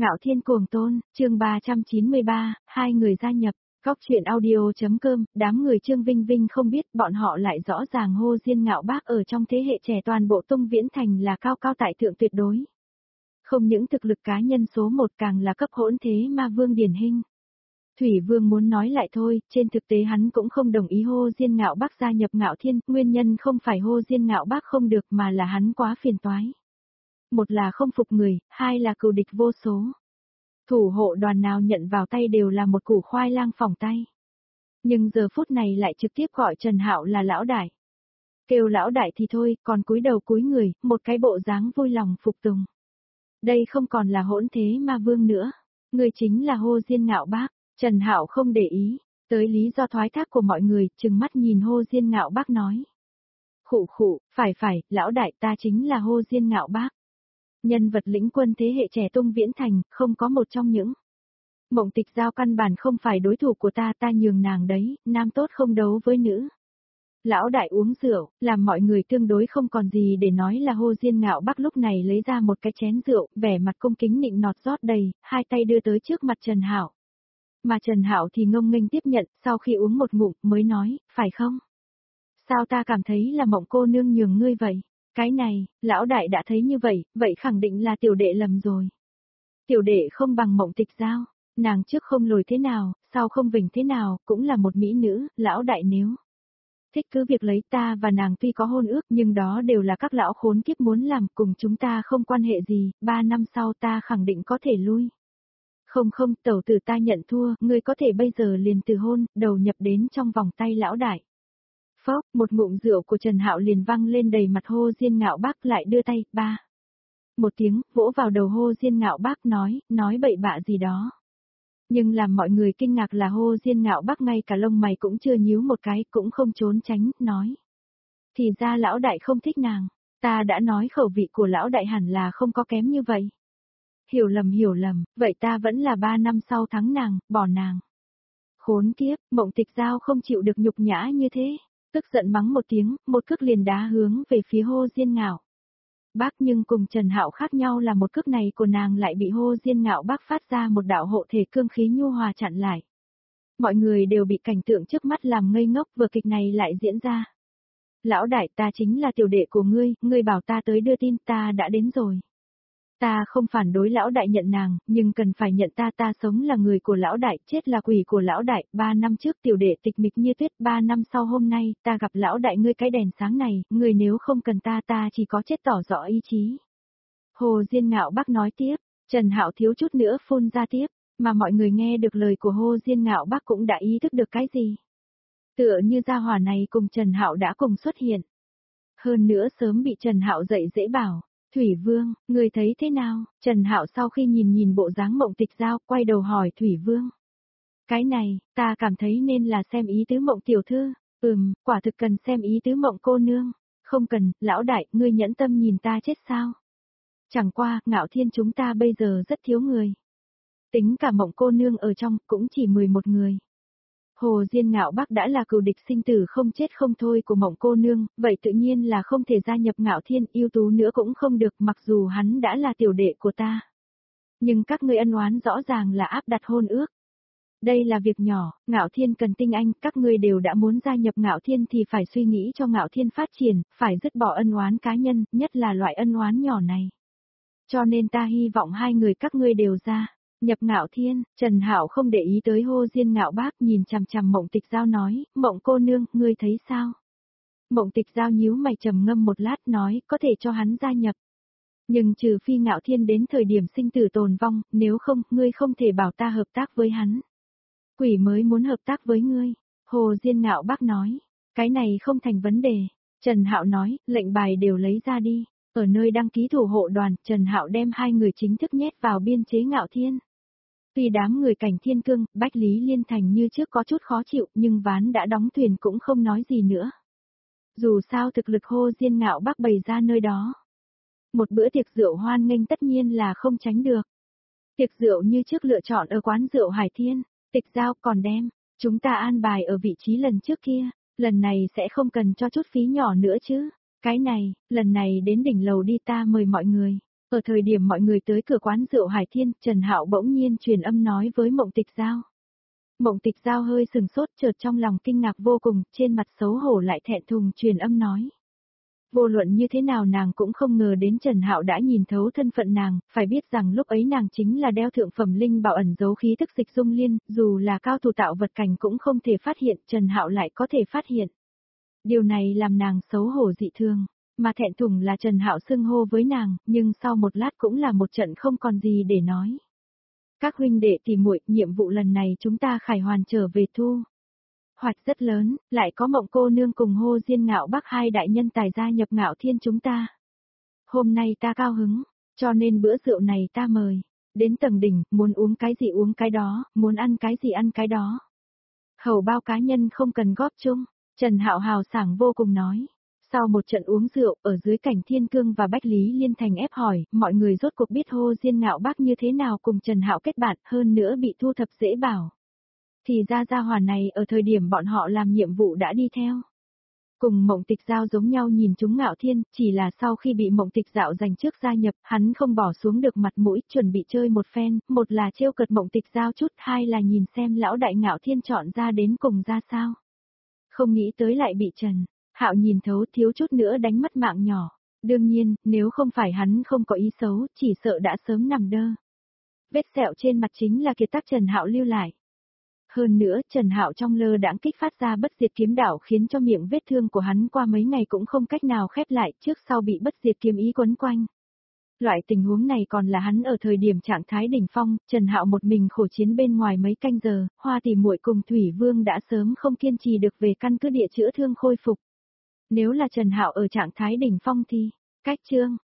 Ngạo Thiên Cuồng Tôn, chương 393, hai người gia nhập. Góc truyện audio.com, đám người Trương Vinh Vinh không biết bọn họ lại rõ ràng hô Diên Ngạo Bác ở trong thế hệ trẻ toàn bộ Tung Viễn Thành là cao cao tại thượng tuyệt đối. Không những thực lực cá nhân số một càng là cấp hỗn thế ma vương điển hình. Thủy Vương muốn nói lại thôi, trên thực tế hắn cũng không đồng ý hô Diên Ngạo Bác gia nhập Ngạo Thiên, nguyên nhân không phải hô Diên Ngạo Bác không được mà là hắn quá phiền toái. Một là không phục người, hai là cừu địch vô số. Thủ hộ đoàn nào nhận vào tay đều là một củ khoai lang phỏng tay. Nhưng giờ phút này lại trực tiếp gọi Trần Hạo là lão đại. Kêu lão đại thì thôi, còn cúi đầu cúi người, một cái bộ dáng vui lòng phục tùng. Đây không còn là hỗn thế ma vương nữa. Người chính là hô Diên Ngạo Bác. Trần Hạo không để ý, tới lý do thoái thác của mọi người, trừng mắt nhìn hô Diên Ngạo Bác nói. Khụ khụ, phải, lão đại ta chính là hô Diên Ngạo Bác. Nhân vật lĩnh quân thế hệ trẻ Tung Viễn Thành, không có một trong những. Mộng Tịch Giao căn bản không phải đối thủ của ta nhường nàng đấy, nam tốt không đấu với nữ. Lão đại uống rượu, làm mọi người tương đối không còn gì để nói là hô Diên Ngạo Bác lúc này lấy ra một cái chén rượu, vẻ mặt cung kính nịnh nọt rót đầy, hai tay đưa tới trước mặt Trần Hạo. Mà Trần Hạo thì ngông nghênh tiếp nhận, sau khi uống một ngụm mới nói, phải không? Sao ta cảm thấy là Mộng cô nương nhường ngươi vậy? Cái này, lão đại đã thấy như vậy khẳng định là tiểu đệ lầm rồi. Tiểu đệ không bằng Mộng Tịch Giao, nàng trước không lồi thế nào, sau không vỉnh thế nào, cũng là một mỹ nữ, lão đại nếu thích cứ việc lấy ta và nàng tuy có hôn ước nhưng đó đều là các lão khốn kiếp muốn làm cùng chúng ta không quan hệ gì, 3 năm sau ta khẳng định có thể lui. Không, tẩu tử ta nhận thua, ngươi có thể bây giờ liền từ hôn, đầu nhập đến trong vòng tay lão đại. Phốc, một ngụm rượu của Trần Hạo liền văng lên đầy mặt hô Diên Ngạo Bác lại đưa tay, ba. Một tiếng, vỗ vào đầu hô Diên Ngạo Bác nói bậy bạ gì đó. Nhưng làm mọi người kinh ngạc là hô Diên Ngạo Bác ngay cả lông mày cũng chưa nhíu một cái, cũng không trốn tránh, nói. Thì ra lão đại không thích nàng, ta đã nói khẩu vị của lão đại hẳn là không có kém như vậy. Hiểu lầm, vậy ta vẫn là 3 năm sau thắng nàng, bỏ nàng. Khốn kiếp, Mộng Tịch Giao không chịu được nhục nhã như thế. Tức giận mắng một tiếng, một cước liền đá hướng về phía hô Diên Ngạo Bác, nhưng cùng Trần Hạo khác nhau là một cước này của nàng lại bị hô Diên Ngạo Bác phát ra một đạo hộ thể cương khí nhu hòa chặn lại. Mọi người đều bị cảnh tượng trước mắt làm ngây ngốc, vừa kịch này lại diễn ra. Lão đại, ta chính là tiểu đệ của ngươi bảo ta tới đưa tin, ta đã đến rồi. Ta không phản đối lão đại nhận nàng, nhưng cần phải nhận ta sống là người của lão đại, chết là quỷ của lão đại, 3 năm trước tiểu đệ tịch mịch như tuyết, 3 năm sau hôm nay, ta gặp lão đại ngươi cái đèn sáng này, ngươi nếu không cần ta chỉ có chết tỏ rõ ý chí. Hồ Diên Ngạo Bác nói tiếp, Trần Hạo thiếu chút nữa phun ra tiếp, mà mọi người nghe được lời của Hồ Diên Ngạo Bác cũng đã ý thức được cái gì. Tựa như gia hỏa này cùng Trần Hạo đã cùng xuất hiện. Hơn nữa sớm bị Trần Hạo dạy dễ bảo. Thủy Vương, người thấy thế nào? Trần Hạo sau khi nhìn bộ dáng Mộng Tịch Giao, quay đầu hỏi Thủy Vương. Cái này, ta cảm thấy nên là xem ý tứ Mộng tiểu thư. Quả thực cần xem ý tứ Mộng cô nương. Không cần, lão đại, ngươi nhẫn tâm nhìn ta chết sao? Chẳng qua, Ngạo Thiên chúng ta bây giờ rất thiếu người. Tính cả Mộng cô nương ở trong, cũng chỉ 11 người. Hồ Diên Ngạo Bác đã là cừu địch sinh tử không chết không thôi của Mộng cô nương, vậy tự nhiên là không thể gia nhập Ngạo Thiên, ưu tú nữa cũng không được, mặc dù hắn đã là tiểu đệ của ta. Nhưng các ngươi ân oán rõ ràng là áp đặt hôn ước. Đây là việc nhỏ, Ngạo Thiên cần tinh anh, các ngươi đều đã muốn gia nhập Ngạo Thiên thì phải suy nghĩ cho Ngạo Thiên phát triển, phải dứt bỏ ân oán cá nhân, nhất là loại ân oán nhỏ này. Cho nên ta hy vọng hai người các ngươi đều ra. Nhập Ngạo Thiên, Trần Hạo không để ý tới hô Diên Ngạo Bác, nhìn chằm chằm Mộng Tịch Giao nói, Mộng cô nương, ngươi thấy sao? Mộng Tịch Giao nhíu mày trầm ngâm một lát nói, có thể cho hắn gia nhập. Nhưng trừ phi Ngạo Thiên đến thời điểm sinh tử tồn vong, nếu không, ngươi không thể bảo ta hợp tác với hắn. Quỷ mới muốn hợp tác với ngươi, Hồ Diên Ngạo Bác nói, cái này không thành vấn đề. Trần Hạo nói, lệnh bài đều lấy ra đi. Ở nơi đăng ký thủ hộ đoàn, Trần Hạo đem hai người chính thức nhét vào biên chế Ngạo Thiên. Tuy đám người Cảnh Thiên Cương, Bách Lý Liên Thành như trước có chút khó chịu, nhưng ván đã đóng thuyền cũng không nói gì nữa. Dù sao thực lực hô Diên Ngạo Bác bày ra nơi đó. Một bữa tiệc rượu hoan nghênh tất nhiên là không tránh được. Tiệc rượu như trước lựa chọn ở quán rượu Hải Thiên, Tịch Giao còn đem, chúng ta an bài ở vị trí lần trước kia, lần này sẽ không cần cho chút phí nhỏ nữa chứ. Cái này, lần này đến đỉnh lầu đi ta mời mọi người. Ở thời điểm mọi người tới cửa quán rượu Hải Thiên, Trần Hạo bỗng nhiên truyền âm nói với Mộng Tịch Giao. Mộng Tịch Giao hơi sừng sốt, chợt trong lòng kinh ngạc vô cùng, trên mặt xấu hổ lại thẹn thùng truyền âm nói. Vô luận như thế nào nàng cũng không ngờ đến Trần Hạo đã nhìn thấu thân phận nàng, phải biết rằng lúc ấy nàng chính là đeo thượng phẩm linh bảo ẩn giấu khí tức Dịch Dung Liên, dù là cao thủ tạo vật cảnh cũng không thể phát hiện, Trần Hạo lại có thể phát hiện. Điều này làm nàng xấu hổ dị thường, mà thẹn thùng là Trần Hạo xưng hô với nàng, nhưng sau một lát cũng là một trận không còn gì để nói. Các huynh đệ tỉ muội, nhiệm vụ lần này chúng ta khải hoàn trở về thu hoạch rất lớn, lại có Mộng cô nương cùng Hô Diên Ngạo Bắc hai đại nhân tài gia nhập Ngạo Thiên chúng ta. Hôm nay ta cao hứng, cho nên bữa rượu này ta mời, đến tầng đỉnh, muốn uống cái gì uống cái đó, muốn ăn cái gì ăn cái đó. Hầu bao cá nhân không cần góp chung, Trần Hạo hào sảng vô cùng nói. Sau một trận uống rượu, ở dưới cảnh Thiên Cương và Bách Lý Liên Thành ép hỏi, mọi người rốt cuộc biết Hô Diên Ngạo Bắc như thế nào cùng Trần Hạo kết bạn, hơn nữa bị thu thập dễ bảo. Thì ra gia hỏa này ở thời điểm bọn họ làm nhiệm vụ đã đi theo. Cùng Mộng Tịch Giao giống nhau nhìn chúng Ngạo Thiên, chỉ là sau khi bị Mộng Tịch Dạo giành trước gia nhập, hắn không bỏ xuống được mặt mũi, chuẩn bị chơi một phen, một là trêu cợt Mộng Tịch Giao chút, hai là nhìn xem lão đại Ngạo Thiên chọn ra đến cùng ra sao. Không nghĩ tới lại bị Trần Hạo nhìn thấu, thiếu chút nữa đánh mất mạng nhỏ. Đương nhiên, nếu không phải hắn không có ý xấu, chỉ sợ đã sớm nằm đơ. Vết sẹo trên mặt chính là kiệt tác Trần Hạo lưu lại. Hơn nữa, Trần Hạo trong lơ đãng kích phát ra bất diệt kiếm đạo khiến cho miệng vết thương của hắn qua mấy ngày cũng không cách nào khép lại, trước sau bị bất diệt kiếm ý quấn quanh. Loại tình huống này còn là hắn ở thời điểm trạng thái đỉnh phong, Trần Hạo một mình khổ chiến bên ngoài mấy canh giờ, Hoa Tỷ muội cùng Thủy Vương đã sớm không kiên trì được về căn cứ địa chữa thương khôi phục. Nếu là Trần Hạo ở trạng thái đỉnh phong thì, cách chương